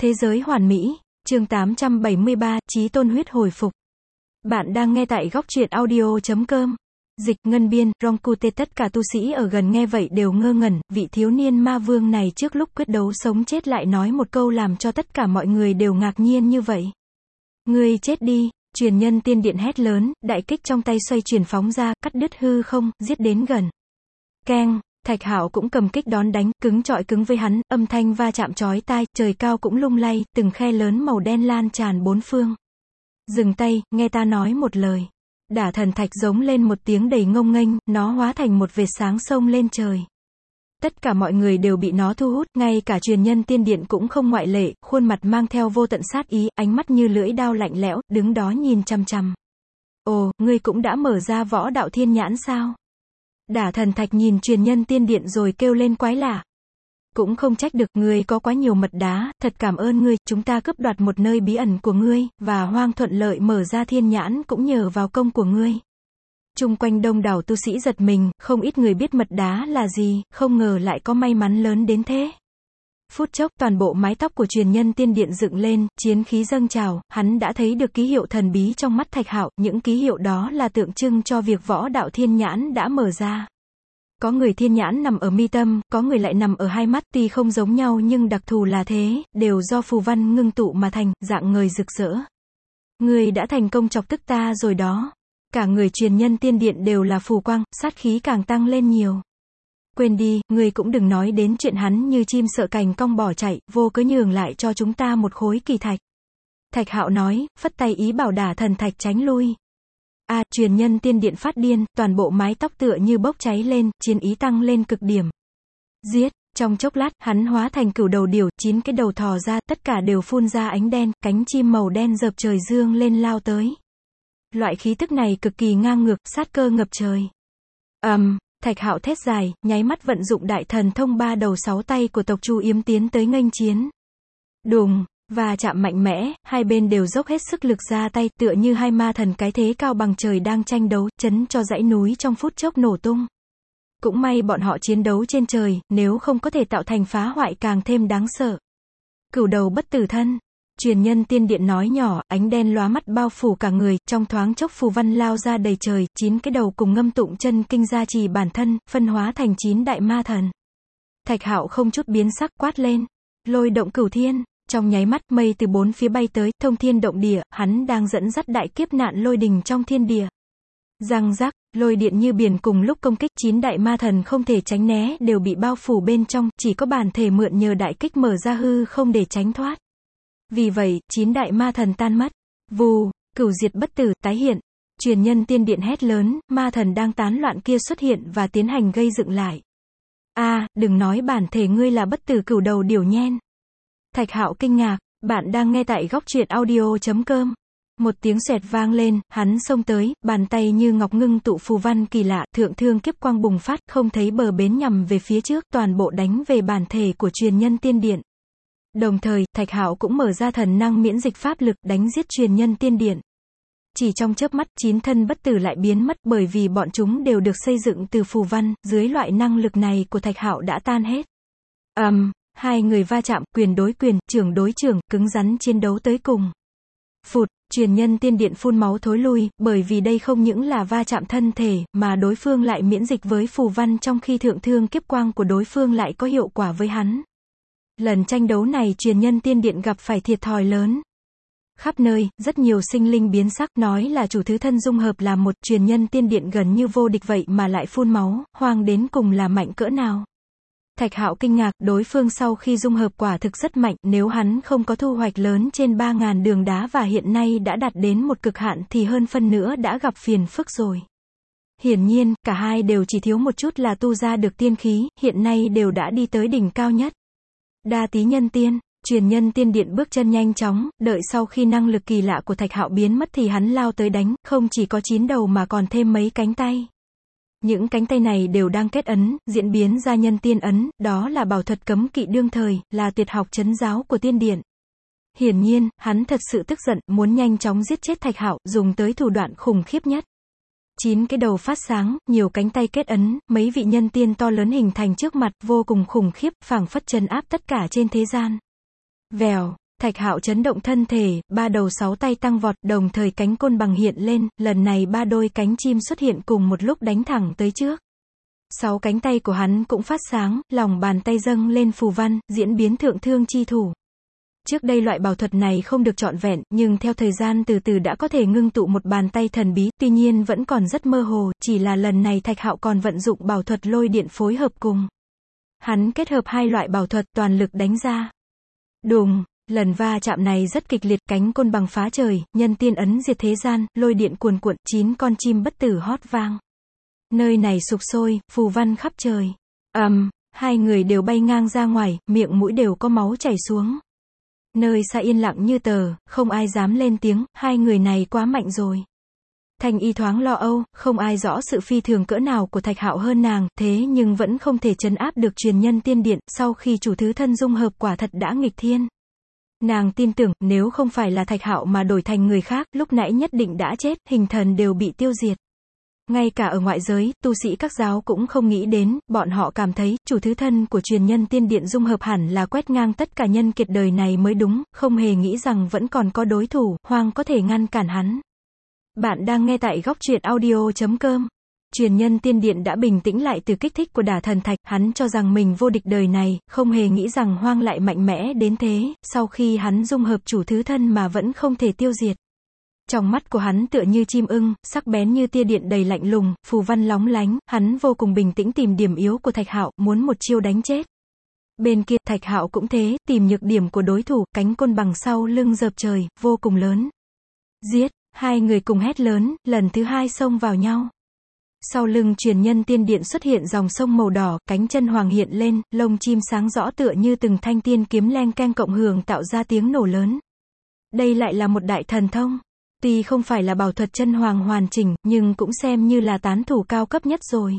Thế giới hoàn mỹ, chương 873, Chí tôn huyết hồi phục. Bạn đang nghe tại góc truyện audio.com. Dịch ngân biên, Ronkute. Tất cả tu sĩ ở gần nghe vậy đều ngơ ngẩn, vị thiếu niên ma vương này trước lúc quyết đấu sống chết lại nói một câu làm cho tất cả mọi người đều ngạc nhiên như vậy. Ngươi chết đi, truyền nhân tiên điện hét lớn, đại kích trong tay xoay chuyển phóng ra, cắt đứt hư không, giết đến gần. Keng. Thạch Hạo cũng cầm kích đón đánh, cứng chọi cứng với hắn, âm thanh va chạm chói tai, trời cao cũng lung lay, từng khe lớn màu đen lan tràn bốn phương. Dừng tay, nghe ta nói một lời. Đả thần thạch giống lên một tiếng đầy ngông nghênh, nó hóa thành một vệt sáng xông lên trời. Tất cả mọi người đều bị nó thu hút, ngay cả truyền nhân tiên điện cũng không ngoại lệ, khuôn mặt mang theo vô tận sát ý, ánh mắt như lưỡi đao lạnh lẽo, đứng đó nhìn chằm chằm. Ồ, ngươi cũng đã mở ra võ đạo thiên nhãn sao? Đả thần thạch nhìn truyền nhân tiên điện rồi kêu lên quái lạ. Cũng không trách được, ngươi có quá nhiều mật đá, thật cảm ơn ngươi, chúng ta cướp đoạt một nơi bí ẩn của ngươi, và hoang thuận lợi mở ra thiên nhãn cũng nhờ vào công của ngươi. Chung quanh đông đảo tu sĩ giật mình, không ít người biết mật đá là gì, không ngờ lại có may mắn lớn đến thế. Phút chốc, toàn bộ mái tóc của truyền nhân tiên điện dựng lên, chiến khí dâng trào, hắn đã thấy được ký hiệu thần bí trong mắt Thạch Hạo, những ký hiệu đó là tượng trưng cho việc võ đạo thiên nhãn đã mở ra. Có người thiên nhãn nằm ở mi tâm, có người lại nằm ở hai mắt, tuy không giống nhau nhưng đặc thù là thế, đều do phù văn ngưng tụ mà thành, dạng ngời rực rỡ. Ngươi đã thành công chọc tức ta rồi đó. Cả người truyền nhân tiên điện đều là phù quang, sát khí càng tăng lên nhiều. Quên đi, ngươi cũng đừng nói đến chuyện hắn như chim sợ cành cong bỏ chạy, vô cớ nhường lại cho chúng ta một khối kỳ thạch. Thạch Hạo nói, phất tay ý bảo đả thần thạch tránh lui. Truyền nhân tiên điện phát điên, toàn bộ mái tóc tựa như bốc cháy lên, chiến ý tăng lên cực điểm. Giết, trong chốc lát, hắn hóa thành cửu đầu điểu, 9 cái đầu thò ra, tất cả đều phun ra ánh đen, cánh chim màu đen dợp trời dương lên lao tới. Loại khí tức này cực kỳ ngang ngược, sát cơ ngập trời. Thạch Hạo thét dài, nháy mắt vận dụng đại thần thông 3 đầu 6 tay của tộc Chu Yếm tiến tới nghênh chiến. Đùng, và chạm mạnh mẽ, hai bên đều dốc hết sức lực ra tay, tựa như hai ma thần cái thế cao bằng trời đang tranh đấu, chấn cho dãy núi trong phút chốc nổ tung. Cũng may bọn họ chiến đấu trên trời, nếu không có thể tạo thành phá hoại càng thêm đáng sợ. Cửu đầu bất tử thân. Truyền nhân tiên điện nói nhỏ, ánh đen lóa mắt bao phủ cả người, trong thoáng chốc phù văn lao ra đầy trời, 9 cái đầu cùng ngâm tụng chân kinh gia trì bản thân, phân hóa thành 9 đại ma thần. Thạch Hạo không chút biến sắc quát lên. Lôi động cửu thiên. Trong nháy mắt, mây từ bốn phía bay tới, thông thiên động địa, hắn đang dẫn dắt đại kiếp nạn lôi đình trong thiên địa. Răng rắc, lôi điện như biển cùng lúc công kích, 9 đại ma thần không thể tránh né, đều bị bao phủ bên trong, chỉ có bản thể mượn nhờ đại kích mở ra hư không để tránh thoát. Vì vậy, 9 đại ma thần tan mất. Vù, cửu diệt bất tử, tái hiện. Truyền nhân tiên điện hét lớn, ma thần đang tán loạn kia xuất hiện và tiến hành gây dựng lại. Đừng nói bản thể ngươi là bất tử cửu đầu điểu nhen. Thạch Hạo kinh ngạc, bạn đang nghe tại góc truyện audio.com. Một tiếng xoẹt vang lên, hắn xông tới, bàn tay như ngọc ngưng tụ phù văn kỳ lạ, thượng thương kiếp quang bùng phát, không thấy bờ bến nhằm về phía trước, toàn bộ đánh về bản thể của truyền nhân tiên điện. Đồng thời, Thạch Hạo cũng mở ra thần năng miễn dịch pháp lực, đánh giết truyền nhân tiên điện. Chỉ trong chớp mắt, 9 thân bất tử lại biến mất, bởi vì bọn chúng đều được xây dựng từ phù văn, dưới loại năng lực này của Thạch Hạo đã tan hết. Hai người va chạm, quyền đối quyền, trưởng đối trưởng, cứng rắn chiến đấu tới cùng. Phụt, truyền nhân tiên điện phun máu thối lui, bởi vì đây không những là va chạm thân thể, mà đối phương lại miễn dịch với phù văn trong khi thượng thương kiếp quang của đối phương lại có hiệu quả với hắn. Lần tranh đấu này truyền nhân tiên điện gặp phải thiệt thòi lớn. Khắp nơi, rất nhiều sinh linh biến sắc, nói là chủ thứ thân dung hợp là một, truyền nhân tiên điện gần như vô địch vậy mà lại phun máu, hoang đến cùng là mạnh cỡ nào. Thạch Hạo kinh ngạc, đối phương sau khi dung hợp quả thực rất mạnh, nếu hắn không có thu hoạch lớn trên 3.000 đường đá và hiện nay đã đạt đến một cực hạn thì hơn phân nữa đã gặp phiền phức rồi. Hiển nhiên, cả hai đều chỉ thiếu một chút là tu ra được tiên khí, hiện nay đều đã đi tới đỉnh cao nhất. Đa tí nhân tiên, truyền nhân tiên điện bước chân nhanh chóng, đợi sau khi năng lực kỳ lạ của Thạch Hạo biến mất thì hắn lao tới đánh, không chỉ có 9 đầu mà còn thêm mấy cánh tay. Những cánh tay này đều đang kết ấn, diễn biến ra nhân tiên ấn, đó là bảo thuật cấm kỵ đương thời, là tuyệt học trấn giáo của tiên điện. Hiển nhiên, hắn thật sự tức giận, muốn nhanh chóng giết chết Thạch Hạo, dùng tới thủ đoạn khủng khiếp nhất. 9 cái đầu phát sáng, nhiều cánh tay kết ấn, mấy vị nhân tiên to lớn hình thành trước mặt, vô cùng khủng khiếp, phảng phất trấn áp tất cả trên thế gian. Vèo, Thạch Hạo chấn động thân thể, ba đầu sáu tay tăng vọt, đồng thời cánh côn bằng hiện lên, lần này ba đôi cánh chim xuất hiện cùng một lúc đánh thẳng tới trước. Sáu cánh tay của hắn cũng phát sáng, lòng bàn tay dâng lên phù văn, diễn biến thượng thương chi thủ. Trước đây loại bảo thuật này không được trọn vẹn, nhưng theo thời gian từ từ đã có thể ngưng tụ một bàn tay thần bí, tuy nhiên vẫn còn rất mơ hồ, chỉ là lần này Thạch Hạo còn vận dụng bảo thuật lôi điện phối hợp cùng. Hắn kết hợp hai loại bảo thuật toàn lực đánh ra. Đùng, lần va chạm này rất kịch liệt, cánh côn bằng phá trời, nhân tiên ấn diệt thế gian, lôi điện cuồn cuộn, 9 con chim bất tử hót vang. Nơi này sục sôi, phù văn khắp trời. Hai người đều bay ngang ra ngoài, miệng mũi đều có máu chảy xuống. Nơi xa yên lặng như tờ, không ai dám lên tiếng, hai người này quá mạnh rồi. Thanh Y thoáng lo âu, không ai rõ sự phi thường cỡ nào của Thạch Hạo hơn nàng, thế nhưng vẫn không thể trấn áp được truyền nhân tiên điện, sau khi chủ thứ thân dung hợp quả thật đã nghịch thiên. Nàng tin tưởng, nếu không phải là Thạch Hạo mà đổi thành người khác, lúc nãy nhất định đã chết, hình thần đều bị tiêu diệt. Ngay cả ở ngoại giới, tu sĩ các giáo cũng không nghĩ đến, bọn họ cảm thấy, chủ thứ thân của truyền nhân tiên điện dung hợp hẳn là quét ngang tất cả nhân kiệt đời này mới đúng, không hề nghĩ rằng vẫn còn có đối thủ, Hoang có thể ngăn cản hắn. Bạn đang nghe tại góc truyện audio.com. Truyền nhân tiên điện đã bình tĩnh lại từ kích thích của Đả Thần Thạch, hắn cho rằng mình vô địch đời này, không hề nghĩ rằng Hoang lại mạnh mẽ đến thế, sau khi hắn dung hợp chủ thứ thân mà vẫn không thể tiêu diệt. Trong mắt của hắn tựa như chim ưng, sắc bén như tia điện đầy lạnh lùng, phù văn lóng lánh, hắn vô cùng bình tĩnh tìm điểm yếu của Thạch Hạo, muốn một chiêu đánh chết. Bên kia, Thạch Hạo cũng thế, tìm nhược điểm của đối thủ, cánh côn bằng sau lưng dợp trời, vô cùng lớn. Giết, hai người cùng hét lớn, lần thứ hai xông vào nhau. Sau lưng truyền nhân tiên điện xuất hiện dòng sông màu đỏ, cánh chân hoàng hiện lên, lông chim sáng rõ tựa như từng thanh tiên kiếm leng keng cộng hưởng tạo ra tiếng nổ lớn. Đây lại là một đại thần thông. Tuy không phải là bảo thuật chân hoàng hoàn chỉnh, nhưng cũng xem như là tán thủ cao cấp nhất rồi.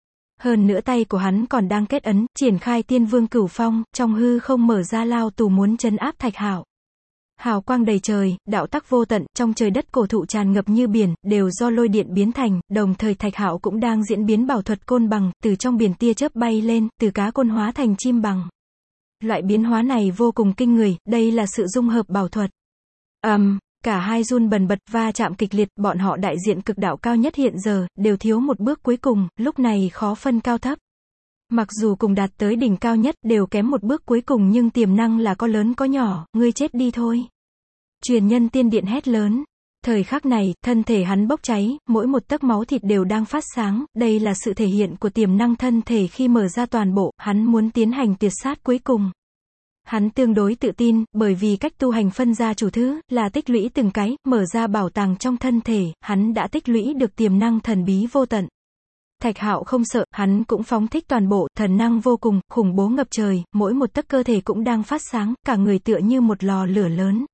Hơn nữa tay của hắn còn đang kết ấn, triển khai tiên vương cửu phong, trong hư không mở ra lao tù muốn trấn áp Thạch Hạo. Hào quang đầy trời, đạo tắc vô tận, trong trời đất cổ thụ tràn ngập như biển, đều do lôi điện biến thành, đồng thời Thạch Hạo cũng đang diễn biến bảo thuật côn bằng, từ trong biển tia chớp bay lên, từ cá côn hóa thành chim bằng. Loại biến hóa này vô cùng kinh người, đây là sự dung hợp bảo thuật. Cả hai run bần bật, va chạm kịch liệt, bọn họ đại diện cực đạo cao nhất hiện giờ, đều thiếu một bước cuối cùng, lúc này khó phân cao thấp. Mặc dù cùng đạt tới đỉnh cao nhất, đều kém một bước cuối cùng nhưng tiềm năng là có lớn có nhỏ, ngươi chết đi thôi. Truyền nhân tiên điện hét lớn. Thời khắc này, thân thể hắn bốc cháy, mỗi một tấc máu thịt đều đang phát sáng, đây là sự thể hiện của tiềm năng thân thể khi mở ra toàn bộ, hắn muốn tiến hành tuyệt sát cuối cùng. Hắn tương đối tự tin, bởi vì cách tu hành phân ra chủ thứ, là tích lũy từng cái, mở ra bảo tàng trong thân thể, hắn đã tích lũy được tiềm năng thần bí vô tận. Thạch Hạo không sợ, hắn cũng phóng thích toàn bộ, thần năng vô cùng, khủng bố ngập trời, mỗi một tấc cơ thể cũng đang phát sáng, cả người tựa như một lò lửa lớn.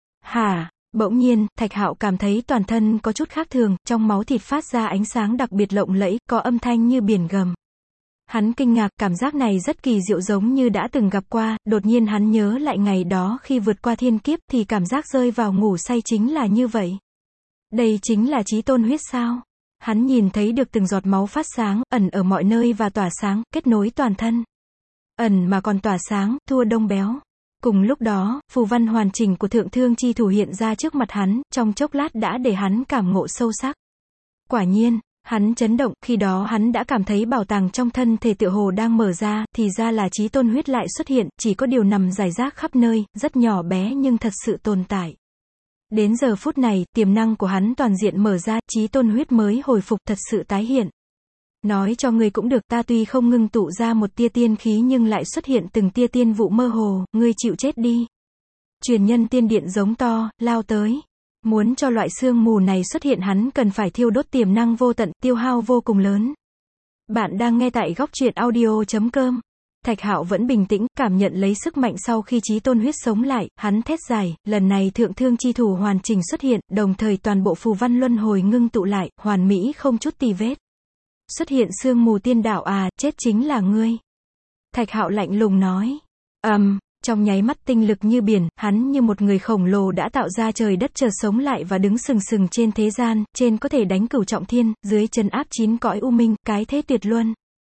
Bỗng nhiên, Thạch Hạo cảm thấy toàn thân có chút khác thường, trong máu thịt phát ra ánh sáng đặc biệt lộng lẫy, có âm thanh như biển gầm. Hắn kinh ngạc, cảm giác này rất kỳ diệu giống như đã từng gặp qua, đột nhiên hắn nhớ lại ngày đó khi vượt qua thiên kiếp thì cảm giác rơi vào ngủ say chính là như vậy. Đây chính là chí tôn huyết sao? Hắn nhìn thấy được từng giọt máu phát sáng, ẩn ở mọi nơi và tỏa sáng, kết nối toàn thân. Ẩn mà còn tỏa sáng, thua đông béo. Cùng lúc đó, phù văn hoàn chỉnh của thượng thương chi thủ hiện ra trước mặt hắn, trong chốc lát đã để hắn cảm ngộ sâu sắc. Quả nhiên, hắn chấn động, khi đó hắn đã cảm thấy bảo tàng trong thân thể tựa hồ đang mở ra, thì ra là chí tôn huyết lại xuất hiện, chỉ có điều nằm rải rác khắp nơi, rất nhỏ bé nhưng thật sự tồn tại. Đến giờ phút này, tiềm năng của hắn toàn diện mở ra, chí tôn huyết mới hồi phục thật sự tái hiện. Nói cho ngươi cũng được, ta tuy không ngưng tụ ra một tia tiên khí nhưng lại xuất hiện từng tia tiên vụ mơ hồ, ngươi chịu chết đi. Truyền nhân tiên điện giống to, lao tới. Muốn cho loại sương mù này xuất hiện hắn cần phải thiêu đốt tiềm năng vô tận, tiêu hao vô cùng lớn. Bạn đang nghe tại góc truyện audio.com. Thạch Hạo vẫn bình tĩnh, cảm nhận lấy sức mạnh sau khi chí tôn huyết sống lại, hắn thét dài, lần này thượng thương chi thủ hoàn chỉnh xuất hiện, đồng thời toàn bộ phù văn luân hồi ngưng tụ lại, hoàn mỹ không chút tì vết. Xuất hiện sương mù tiên đạo chết chính là ngươi. Thạch Hạo lạnh lùng nói. Trong nháy mắt tinh lực như biển, hắn như một người khổng lồ đã tạo ra trời đất chợt sống lại và đứng sừng sừng trên thế gian, trên có thể đánh cửu trọng thiên, dưới trấn áp 9 cõi u minh, cái thế tuyệt luân.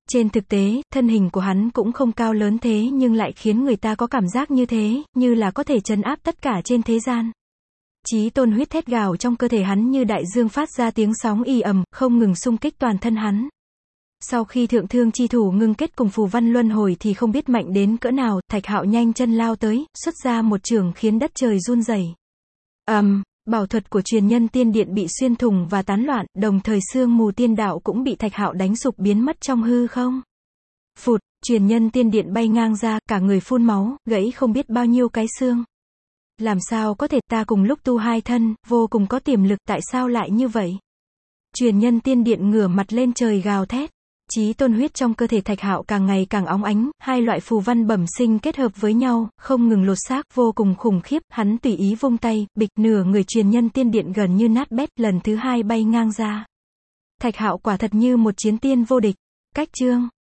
Trên thực tế, thân hình của hắn cũng không cao lớn thế nhưng lại khiến người ta có cảm giác như thế, như là có thể trấn áp tất cả trên thế gian. Chí tôn huyết thét gào trong cơ thể hắn như đại dương phát ra tiếng sóng ì ầm, không ngừng xung kích toàn thân hắn. Sau khi thượng thương chi thủ ngưng kết cùng phù văn luân hồi thì không biết mạnh đến cỡ nào, Thạch Hạo nhanh chân lao tới, xuất ra một chưởng khiến đất trời run rẩy. Bảo thuật của truyền nhân tiên điện bị xuyên thủng và tán loạn, đồng thời sương mù tiên đạo cũng bị Thạch Hạo đánh sụp biến mất trong hư không. Phụt, truyền nhân tiên điện bay ngang ra, cả người phun máu, gãy không biết bao nhiêu cái xương. Làm sao có thể, ta cùng lúc tu hai thân, vô cùng có tiềm lực, tại sao lại như vậy? Truyền nhân tiên điện ngửa mặt lên trời gào thét. Chí tôn huyết trong cơ thể Thạch Hạo càng ngày càng óng ánh, hai loại phù văn bẩm sinh kết hợp với nhau, không ngừng lột xác, vô cùng khủng khiếp, hắn tùy ý vung tay, bịch, nửa người truyền nhân tiên điện gần như nát bét, lần thứ hai bay ngang ra. Thạch Hạo quả thật như một chiến tiên vô địch. Cách chương